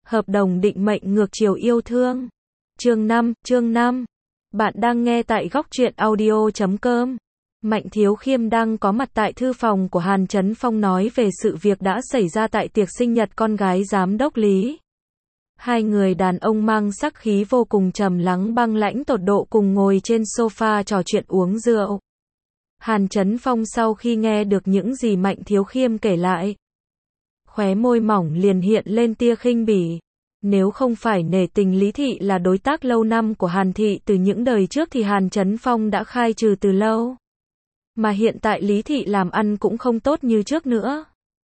Hợp đồng định mệnh ngược chiều yêu thương. Chương 5. Bạn đang nghe tại góc truyện audio.com. Mạnh Thiếu Khiêm đang có mặt tại thư phòng của Hàn Chấn Phong nói về sự việc đã xảy ra tại tiệc sinh nhật con gái giám đốc Lý. Hai người đàn ông mang sắc khí vô cùng trầm lắng băng lãnh tột độ cùng ngồi trên sofa trò chuyện uống rượu. Hàn Chấn Phong sau khi nghe được những gì Mạnh Thiếu Khiêm kể lại, khóe môi mỏng liền hiện lên tia khinh bỉ. Nếu không phải nể tình Lý Thị là đối tác lâu năm của Hàn Thị từ những đời trước thì Hàn Chấn Phong đã khai trừ từ lâu. Mà hiện tại Lý Thị làm ăn cũng không tốt như trước nữa.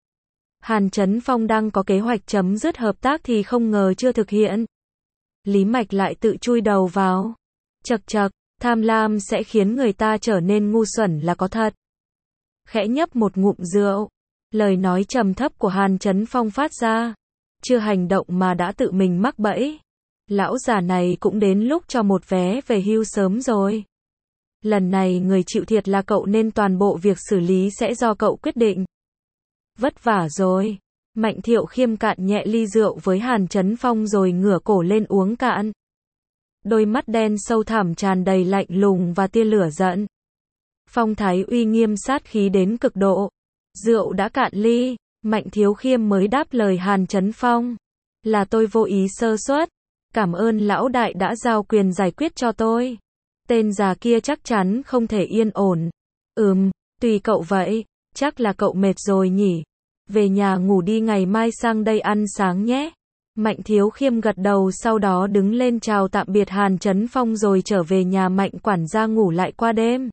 Hàn Chấn Phong đang có kế hoạch chấm dứt hợp tác thì không ngờ chưa thực hiện. Lý Mạch lại tự chui đầu vào. Chậc chậc, tham lam sẽ khiến người ta trở nên ngu xuẩn là có thật. Khẽ nhấp một ngụm rượu, lời nói trầm thấp của Hàn Chấn Phong phát ra. Chưa hành động mà đã tự mình mắc bẫy. Lão già này cũng đến lúc cho một vé về hưu sớm rồi. Lần này người chịu thiệt là cậu nên toàn bộ việc xử lý sẽ do cậu quyết định. Vất vả rồi. Mạnh Thiệu Khiêm cạn nhẹ ly rượu với Hàn Chấn Phong rồi ngửa cổ lên uống cạn. Đôi mắt đen sâu thẳm tràn đầy lạnh lùng và tia lửa giận. Phong thái uy nghiêm sát khí đến cực độ. Rượu đã cạn ly, Mạnh Thiếu Khiêm mới đáp lời Hàn Chấn Phong. Là tôi vô ý sơ suất. Cảm ơn lão đại đã giao quyền giải quyết cho tôi. Tên già kia chắc chắn không thể yên ổn. Tùy cậu vậy. Chắc là cậu mệt rồi nhỉ. Về nhà ngủ đi, ngày mai sang đây ăn sáng nhé. Mạnh Thiếu Khiêm gật đầu, sau đó đứng lên chào tạm biệt Hàn Chấn Phong rồi trở về nhà Mạnh quản gia ngủ lại qua đêm.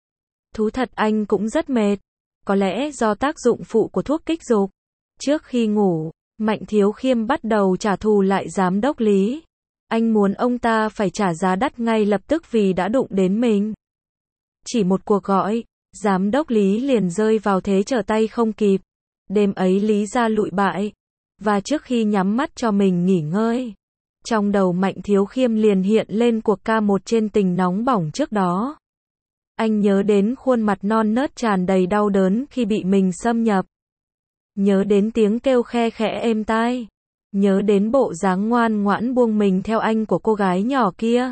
Thú thật anh cũng rất mệt. Có lẽ do tác dụng phụ của thuốc kích dục. Trước khi ngủ, Mạnh Thiếu Khiêm bắt đầu trả thù lại giám đốc Lý. Anh muốn ông ta phải trả giá đắt ngay lập tức vì đã đụng đến mình. Chỉ một cuộc gọi, giám đốc Lý liền rơi vào thế trở tay không kịp. Đêm ấy Lý ra lụi bại. Và trước khi nhắm mắt cho mình nghỉ ngơi, trong đầu Mạnh Thiếu Khiêm liền hiện lên cuộc ca một trên tình nóng bỏng trước đó. Anh nhớ đến khuôn mặt non nớt tràn đầy đau đớn khi bị mình xâm nhập. Nhớ đến tiếng kêu khe khẽ êm tai. Nhớ đến bộ dáng ngoan ngoãn buông mình theo anh của cô gái nhỏ kia.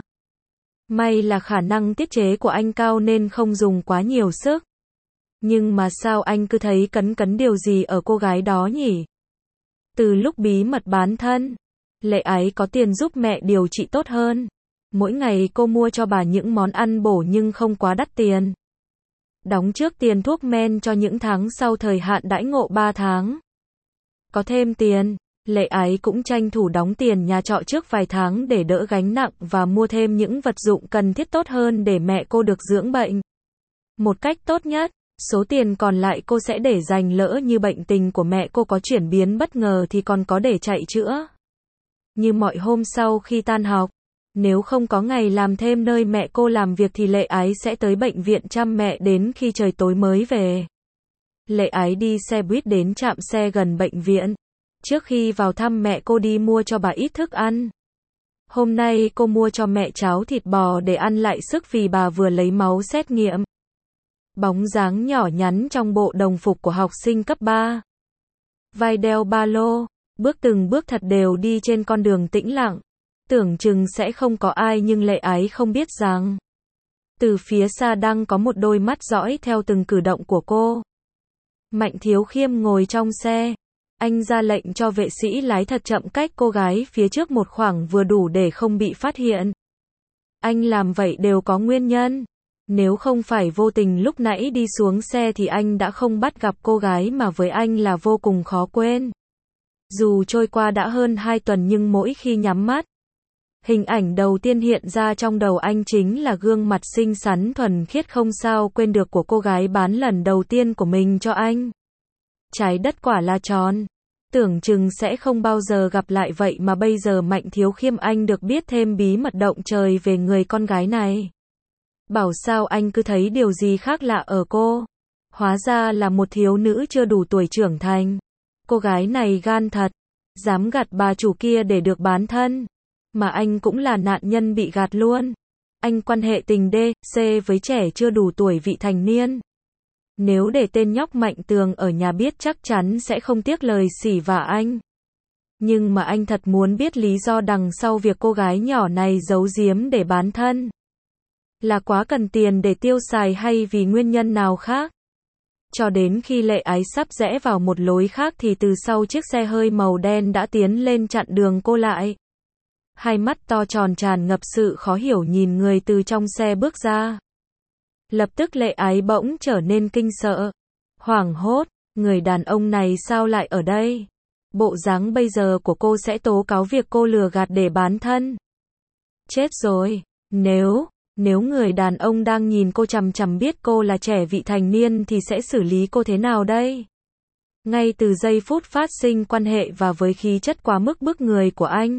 May là khả năng tiết chế của anh cao nên không dùng quá nhiều sức. Nhưng mà sao anh cứ thấy cấn cấn điều gì ở cô gái đó nhỉ? Từ lúc bí mật bán thân, Lệ Ái có tiền giúp mẹ điều trị tốt hơn. Mỗi ngày cô mua cho bà những món ăn bổ nhưng không quá đắt tiền. Đóng trước tiền thuốc men cho những tháng sau thời hạn đãi ngộ 3 tháng. Có thêm tiền, Lệ Ái cũng tranh thủ đóng tiền nhà trọ trước vài tháng để đỡ gánh nặng và mua thêm những vật dụng cần thiết tốt hơn để mẹ cô được dưỡng bệnh một cách tốt nhất. Số tiền còn lại cô sẽ để dành lỡ như bệnh tình của mẹ cô có chuyển biến bất ngờ thì còn có để chạy chữa. Như mọi hôm sau khi tan học, nếu không có ngày làm thêm nơi mẹ cô làm việc thì Lệ Ái sẽ tới bệnh viện chăm mẹ đến khi trời tối mới về. Lệ Ái đi xe buýt đến trạm xe gần bệnh viện. Trước khi vào thăm mẹ cô đi mua cho bà ít thức ăn. Hôm nay cô mua cho mẹ cháo thịt bò để ăn lại sức vì bà vừa lấy máu xét nghiệm. Bóng dáng nhỏ nhắn trong bộ đồng phục của học sinh cấp 3. Vai đeo ba lô, bước từng bước thật đều đi trên con đường tĩnh lặng. Tưởng chừng sẽ không có ai nhưng Lệ Ái không biết rằng từ phía xa đang có một đôi mắt dõi theo từng cử động của cô. Mạnh Thiếu Khiêm ngồi trong xe. Anh ra lệnh cho vệ sĩ lái thật chậm cách cô gái phía trước một khoảng vừa đủ để không bị phát hiện. Anh làm vậy đều có nguyên nhân. Nếu không phải vô tình lúc nãy đi xuống xe thì anh đã không bắt gặp cô gái mà với anh là vô cùng khó quên. Dù trôi qua đã hơn 2 tuần nhưng mỗi khi nhắm mắt, hình ảnh đầu tiên hiện ra trong đầu anh chính là gương mặt xinh xắn thuần khiết không sao quên được của cô gái bán lần đầu tiên của mình cho anh. Trái đất quả là tròn. Tưởng chừng sẽ không bao giờ gặp lại vậy mà bây giờ Mạnh Thiếu Khiêm anh được biết thêm bí mật động trời về người con gái này. Bảo sao anh cứ thấy điều gì khác lạ ở cô. Hóa ra là một thiếu nữ chưa đủ tuổi trưởng thành. Cô gái này gan thật. Dám gạt bà chủ kia để được bán thân. Mà anh cũng là nạn nhân bị gạt luôn. Anh quan hệ tình D.C. với trẻ chưa đủ tuổi vị thành niên. Nếu để tên nhóc Mạnh Tường ở nhà biết chắc chắn sẽ không tiếc lời xỉ vả anh. Nhưng mà anh thật muốn biết lý do đằng sau việc cô gái nhỏ này giấu giếm để bán thân. Là quá cần tiền để tiêu xài hay vì nguyên nhân nào khác? Cho đến khi Lệ Ái sắp rẽ vào một lối khác thì từ sau chiếc xe hơi màu đen đã tiến lên chặn đường cô lại. Hai mắt to tròn tràn ngập sự khó hiểu nhìn người từ trong xe bước ra. Lập tức Lệ Ái bỗng trở nên kinh sợ, hoảng hốt, người đàn ông này sao lại ở đây? Bộ dáng bây giờ của cô sẽ tố cáo việc cô lừa gạt để bán thân. Chết rồi, nếu người đàn ông đang nhìn cô chằm chằm biết cô là trẻ vị thành niên thì sẽ xử lý cô thế nào đây? Ngay từ giây phút phát sinh quan hệ và với khí chất quá mức bức người của anh,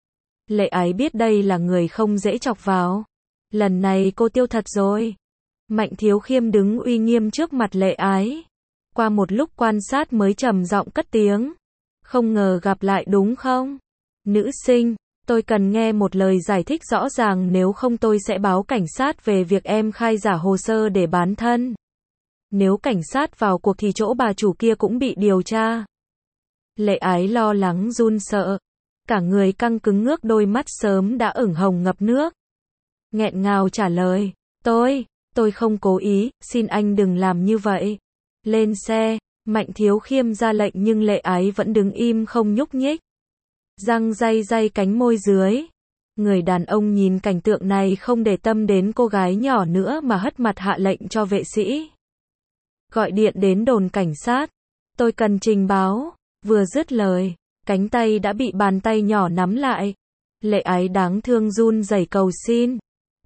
Lệ Ái biết đây là người không dễ chọc vào. Lần này cô tiêu thật rồi. Mạnh Thiếu Khiêm đứng uy nghiêm trước mặt Lệ Ái. Qua một lúc quan sát mới trầm giọng cất tiếng. Không ngờ gặp lại đúng không? Nữ sinh, tôi cần nghe một lời giải thích rõ ràng, nếu không tôi sẽ báo cảnh sát về việc em khai giả hồ sơ để bán thân. Nếu cảnh sát vào cuộc thì chỗ bà chủ kia cũng bị điều tra. Lệ Ái lo lắng run sợ. Cả người căng cứng, ngước đôi mắt sớm đã ửng hồng ngập nước. Nghẹn ngào trả lời. Tôi không cố ý, xin anh đừng làm như vậy. Lên xe, Mạnh Thiếu Khiêm ra lệnh nhưng Lệ Ái vẫn đứng im không nhúc nhích. Răng day cánh môi dưới. Người đàn ông nhìn cảnh tượng này không để tâm đến cô gái nhỏ nữa mà hất mặt hạ lệnh cho vệ sĩ. Gọi điện đến đồn cảnh sát. Tôi cần trình báo. Vừa dứt lời, cánh tay đã bị bàn tay nhỏ nắm lại. Lệ Ái đáng thương run rẩy cầu xin.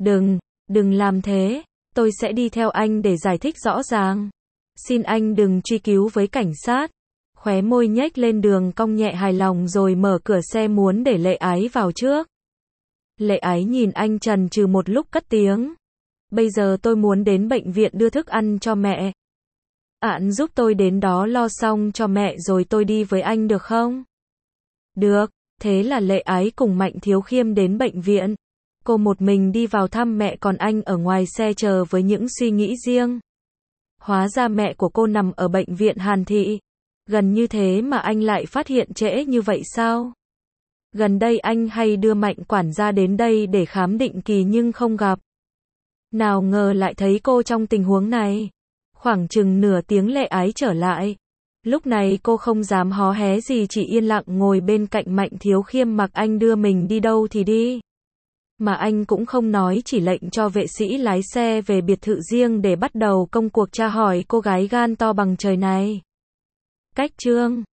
Đừng làm thế. Tôi sẽ đi theo anh để giải thích rõ ràng. Xin anh đừng truy cứu với cảnh sát. Khóe môi nhếch lên đường cong nhẹ hài lòng rồi mở cửa xe muốn để Lệ Ái vào trước. Lệ Ái nhìn anh chần chừ một lúc cất tiếng. Bây giờ tôi muốn đến bệnh viện đưa thức ăn cho mẹ. Bạn giúp tôi đến đó lo xong cho mẹ rồi tôi đi với anh được không? Được, thế là Lệ Ái cùng Mạnh Thiếu Khiêm đến bệnh viện. Cô một mình đi vào thăm mẹ còn anh ở ngoài xe chờ với những suy nghĩ riêng. Hóa ra mẹ của cô nằm ở bệnh viện Hàn Thị. Gần như thế mà anh lại phát hiện trễ như vậy sao? Gần đây anh hay đưa Mạnh quản gia đến đây để khám định kỳ nhưng không gặp. Nào ngờ lại thấy cô trong tình huống này. Khoảng chừng nửa tiếng Lệ Ái trở lại. Lúc này cô không dám hó hé gì, chỉ yên lặng ngồi bên cạnh Mạnh Thiếu Khiêm mặc anh đưa mình đi đâu thì đi. Mà anh cũng không nói, chỉ lệnh cho vệ sĩ lái xe về biệt thự riêng để bắt đầu công cuộc tra hỏi cô gái gan to bằng trời này. Cách chương